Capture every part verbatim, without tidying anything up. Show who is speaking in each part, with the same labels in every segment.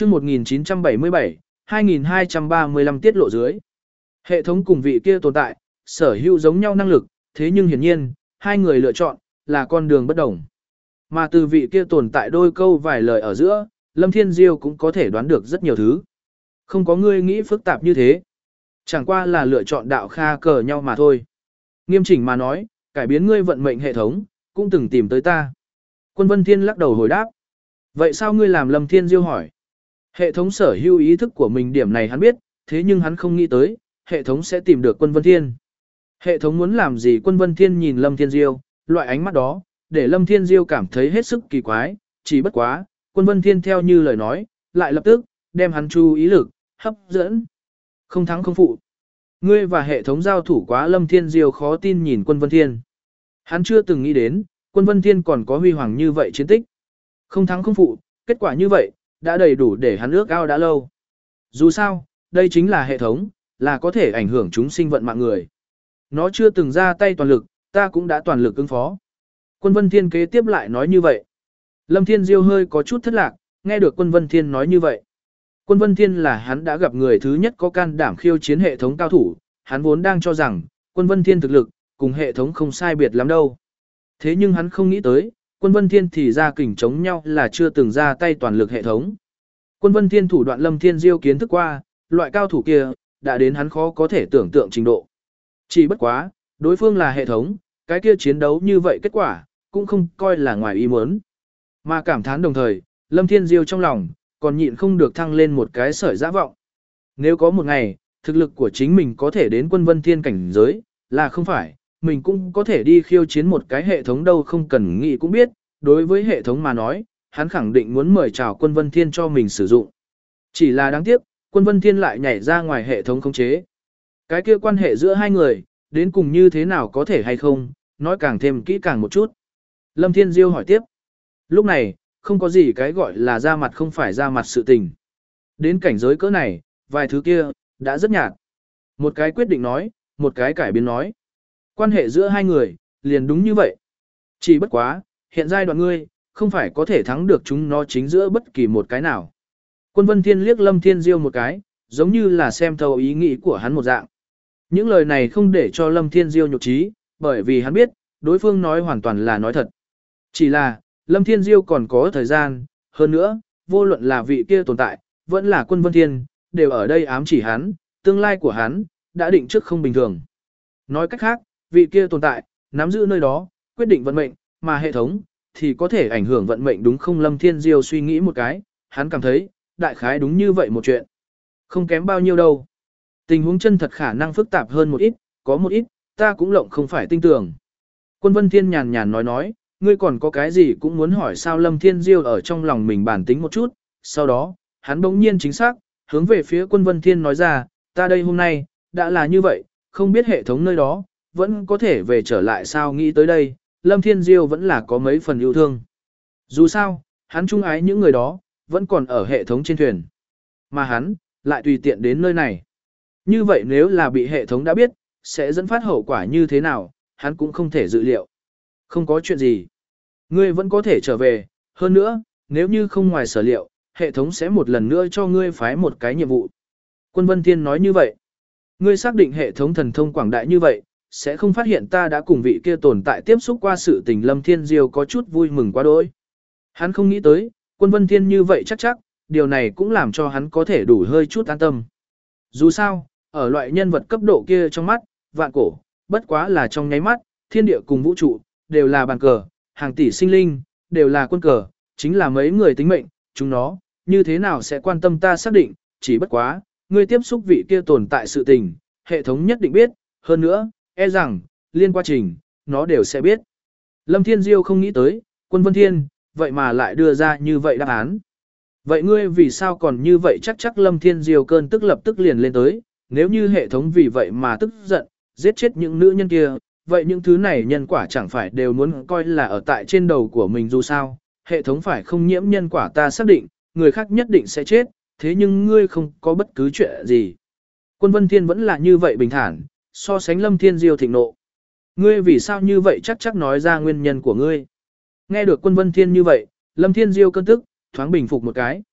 Speaker 1: chương một nghìn chín trăm bảy mươi bảy, hai nghìn hai trăm ba mươi lăm tiết lộ dưới. Hệ thống cùng vị kia tồn tại, sở hữu giống nhau năng lực, thế nhưng hiển nhiên, hai người lựa chọn, là con đường bất đồng. Mà từ vị kia tồn tại đôi câu vài lời ở giữa, Lâm Thiên Diêu cũng có thể đoán được rất nhiều thứ. Không có ngươi nghĩ phức tạp như thế. Chẳng qua là lựa chọn đạo kha cờ nhau mà thôi. Nghiêm chỉnh mà nói, cải biến ngươi vận mệnh hệ thống, cũng từng tìm tới ta. Quân Vân Thiên lắc đầu hồi đáp. Vậy sao ngươi làm Lâm Thiên Diêu hỏi? Hệ thống sở hữu ý thức của mình điểm này hắn biết, thế nhưng hắn không nghĩ tới, hệ thống sẽ tìm được Quân Vân Thiên. Hệ thống muốn làm gì? Quân Vân Thiên nhìn Lâm Thiên Diêu, loại ánh mắt đó, để Lâm Thiên Diêu cảm thấy hết sức kỳ quái, chỉ bất quá, Quân Vân Thiên theo như lời nói, lại lập tức, đem hắn chú ý lực, hấp dẫn. Không thắng không phụ. Ngươi và hệ thống giao thủ quá. Lâm Thiên Diêu khó tin nhìn Quân Vân Thiên. Hắn chưa từng nghĩ đến, Quân Vân Thiên còn có huy hoàng như vậy chiến tích. Không thắng không phụ, kết quả như vậy, đã đầy đủ để hắn ước ao đã lâu. Dù sao, đây chính là hệ thống, là có thể ảnh hưởng chúng sinh vận mạng người. Nó chưa từng ra tay toàn lực, ta cũng đã toàn lực ứng phó. Quân Vân Thiên kế tiếp lại nói như vậy. Lâm Thiên Diêu hơi có chút thất lạc, nghe được Quân Vân Thiên nói như vậy. Quân Vân Thiên là hắn đã gặp người thứ nhất có can đảm khiêu chiến hệ thống cao thủ, hắn vốn đang cho rằng, Quân Vân Thiên thực lực, cùng hệ thống không sai biệt lắm đâu. Thế nhưng hắn không nghĩ tới, Quân Vân Thiên thì ra kình chống nhau là chưa từng ra tay toàn lực hệ thống. Quân Vân Thiên thủ đoạn Lâm Thiên Diêu kiến thức qua, loại cao thủ kia, đã đến hắn khó có thể tưởng tượng trình độ. Chỉ bất quá, đối phương là hệ thống, cái kia chiến đấu như vậy kết quả, cũng không coi là ngoài ý muốn. Mà cảm thán đồng thời, Lâm Thiên Diêu trong lòng, còn nhịn không được thăng lên một cái sợi dã vọng. Nếu có một ngày, thực lực của chính mình có thể đến Quân Vân Thiên cảnh giới, là không phải, mình cũng có thể đi khiêu chiến một cái hệ thống đâu không cần nghĩ cũng biết, đối với hệ thống mà nói, hắn khẳng định muốn mời chào Quân Vân Thiên cho mình sử dụng. Chỉ là đáng tiếc, Quân Vân Thiên lại nhảy ra ngoài hệ thống khống chế. Cái kia quan hệ giữa hai người, đến cùng như thế nào có thể hay không, nói càng thêm kỹ càng một chút. Lâm Thiên Diêu hỏi tiếp. Lúc này, không có gì cái gọi là ra mặt không phải ra mặt sự tình. Đến cảnh giới cỡ này, vài thứ kia, đã rất nhạt. Một cái quyết định nói, một cái cải biến nói. Quan hệ giữa hai người, liền đúng như vậy. Chỉ bất quá, hiện giai đoạn ngươi, không phải có thể thắng được chúng nó chính giữa bất kỳ một cái nào. Quân Vân Thiên liếc Lâm Thiên Diêu một cái, giống như là xem thấu ý nghĩ của hắn một dạng. Những lời này không để cho Lâm Thiên Diêu nhục trí, bởi vì hắn biết, đối phương nói hoàn toàn là nói thật. Chỉ là, Lâm Thiên Diêu còn có thời gian, hơn nữa, vô luận là vị kia tồn tại, vẫn là Quân Vân Thiên, đều ở đây ám chỉ hắn, tương lai của hắn, đã định trước không bình thường. Nói cách khác, vị kia tồn tại, nắm giữ nơi đó, quyết định vận mệnh, mà hệ thống, thì có thể ảnh hưởng vận mệnh đúng không? Lâm Thiên Diêu suy nghĩ một cái, hắn cảm thấy, đại khái đúng như vậy một chuyện. Không kém bao nhiêu đâu. Tình huống chân thật khả năng phức tạp hơn một ít, có một ít, ta cũng lộng không phải tin tưởng. Quân Vân Thiên nhàn nhàn nói nói, ngươi còn có cái gì cũng muốn hỏi sao? Lâm Thiên Diêu ở trong lòng mình bản tính một chút, sau đó, hắn bỗng nhiên chính xác, hướng về phía Quân Vân Thiên nói ra, ta đây hôm nay, đã là như vậy, không biết hệ thống nơi đó, vẫn có thể về trở lại sao? Nghĩ tới đây, Lâm Thiên Diêu vẫn là có mấy phần yêu thương. Dù sao, hắn trung ái những người đó, vẫn còn ở hệ thống trên thuyền. Mà hắn, lại tùy tiện đến nơi này. Như vậy nếu là bị hệ thống đã biết, sẽ dẫn phát hậu quả như thế nào, hắn cũng không thể dự liệu. Không có chuyện gì. Ngươi vẫn có thể trở về, hơn nữa, nếu như không ngoài sở liệu, hệ thống sẽ một lần nữa cho ngươi phái một cái nhiệm vụ. Quân Vân Thiên nói như vậy. Ngươi xác định hệ thống thần thông quảng đại như vậy, sẽ không phát hiện ta đã cùng vị kia tồn tại tiếp xúc qua sự tình. Lâm Thiên Diêu có chút vui mừng quá đỗi. Hắn không nghĩ tới, Quân Vân Thiên như vậy chắc chắc, điều này cũng làm cho hắn có thể đủ hơi chút an tâm. Dù sao, ở loại nhân vật cấp độ kia trong mắt, vạn cổ, bất quá là trong nháy mắt, thiên địa cùng vũ trụ, đều là bàn cờ, hàng tỷ sinh linh, đều là quân cờ, chính là mấy người tính mệnh, chúng nó, như thế nào sẽ quan tâm ta xác định, chỉ bất quá, ngươi tiếp xúc vị kia tồn tại sự tình, hệ thống nhất định biết, hơn nữa, e rằng, liên quá trình, nó đều sẽ biết. Lâm Thiên Diêu không nghĩ tới, Quân Vân Thiên, vậy mà lại đưa ra như vậy đáp án. Vậy ngươi vì sao còn như vậy? Chắc chắc Lâm Thiên Diêu cơn tức lập tức liền lên tới, nếu như hệ thống vì vậy mà tức giận, giết chết những nữ nhân kia, vậy những thứ này nhân quả chẳng phải đều muốn coi là ở tại trên đầu của mình? Dù sao, hệ thống phải không nhiễm nhân quả ta xác định, người khác nhất định sẽ chết, thế nhưng ngươi không có bất cứ chuyện gì. Quân Vân Thiên vẫn là như vậy bình thản, so sánh Lâm Thiên Diêu thịnh nộ. Ngươi vì sao như vậy? Chắc chắc nói ra nguyên nhân của ngươi. Nghe được Quân Vân Thiên như vậy, Lâm Thiên Diêu cơn tức, thoáng bình phục một cái.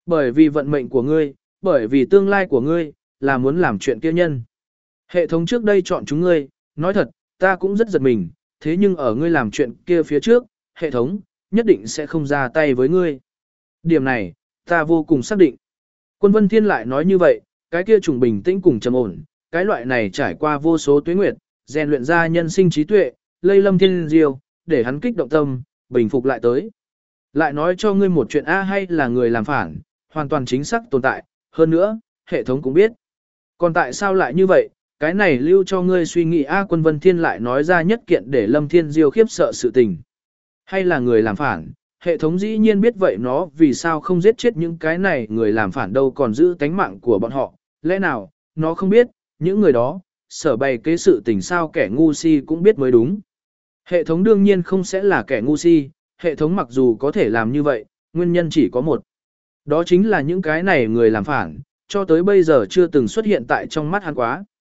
Speaker 1: Bởi vì vận mệnh của ngươi, bởi vì tương lai của ngươi, là muốn làm chuyện kia nhân. Hệ thống trước đây chọn chúng ngươi, nói thật, ta cũng rất giật mình, thế nhưng ở ngươi làm chuyện kia phía trước, hệ thống, nhất định sẽ không ra tay với ngươi. Điểm này, ta vô cùng xác định. Quân Vân Thiên lại nói như vậy, cái kia trùng bình tĩnh cùng trầm ổn, cái loại này trải qua vô số tuế nguyệt, rèn luyện ra nhân sinh trí tuệ, lây lâm thiên diêu, để hắn kích động tâm, bình phục lại tới. Lại nói cho ngươi một chuyện A hay là người làm phản, hoàn toàn chính xác tồn tại, hơn nữa, hệ thống cũng biết. Còn tại sao lại như vậy, cái này lưu cho ngươi suy nghĩ A Quân Vân Thiên lại nói ra nhất kiện để lâm thiên diêu khiếp sợ sự tình. Hay là người làm phản, hệ thống dĩ nhiên biết vậy nó vì sao không giết chết những cái này người làm phản đâu còn giữ tánh mạng của bọn họ, lẽ nào, nó không biết, những người đó, sở bày kế sự tình sao kẻ ngu si cũng biết mới đúng. Hệ thống đương nhiên không sẽ là kẻ ngu si, hệ thống mặc dù có thể làm như vậy, nguyên nhân chỉ có một. Đó chính là những cái này người làm phản, cho tới bây giờ chưa từng xuất hiện tại trong mắt hắn quá.